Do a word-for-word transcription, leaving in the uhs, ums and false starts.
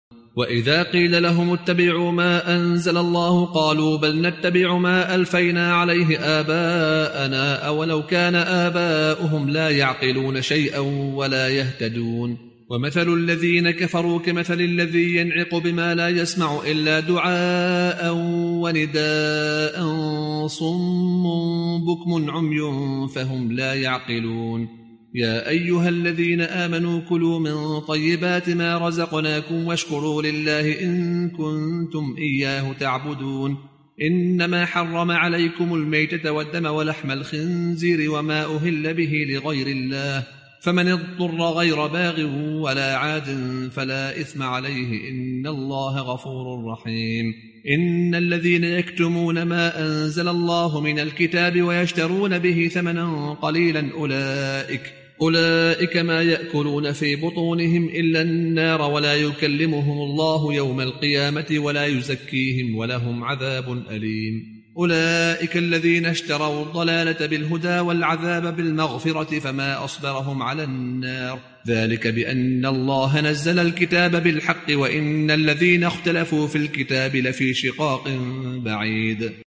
وإذا قيل لهم اتبعوا ما أنزل الله قالوا بل نتبع ما ألفينا عليه آباءنا أولو كان آباؤهم لا يعقلون شيئا ولا يهتدون ومثل الذين كفروا كمثل الذي ينعق بما لا يسمع إلا دعاء ونداء صم بكم عمي فهم لا يعقلون يا أيها الذين آمنوا كلوا من طيبات ما رزقناكم واشكروا لله إن كنتم إياه تعبدون إنما حرم عليكم الميتة والدم ولحم الخنزير وما أهل به لغير الله فمن اضطر غير باغ ولا عاد فلا إثم عليه إن الله غفور رحيم إن الذين يكتمون ما أنزل الله من الكتاب ويشترون به ثمنا قليلا أولئك أولئك ما يأكلون في بطونهم إلا النار ولا يكلمهم الله يوم القيامة ولا يزكيهم ولهم عذاب أليم أولئك الذين اشتروا الضلالة بالهدى والعذاب بالمغفرة فما أصبرهم على النار ذلك بأن الله نزل الكتاب بالحق وإن الذين اختلفوا في الكتاب لفي شقاق بعيد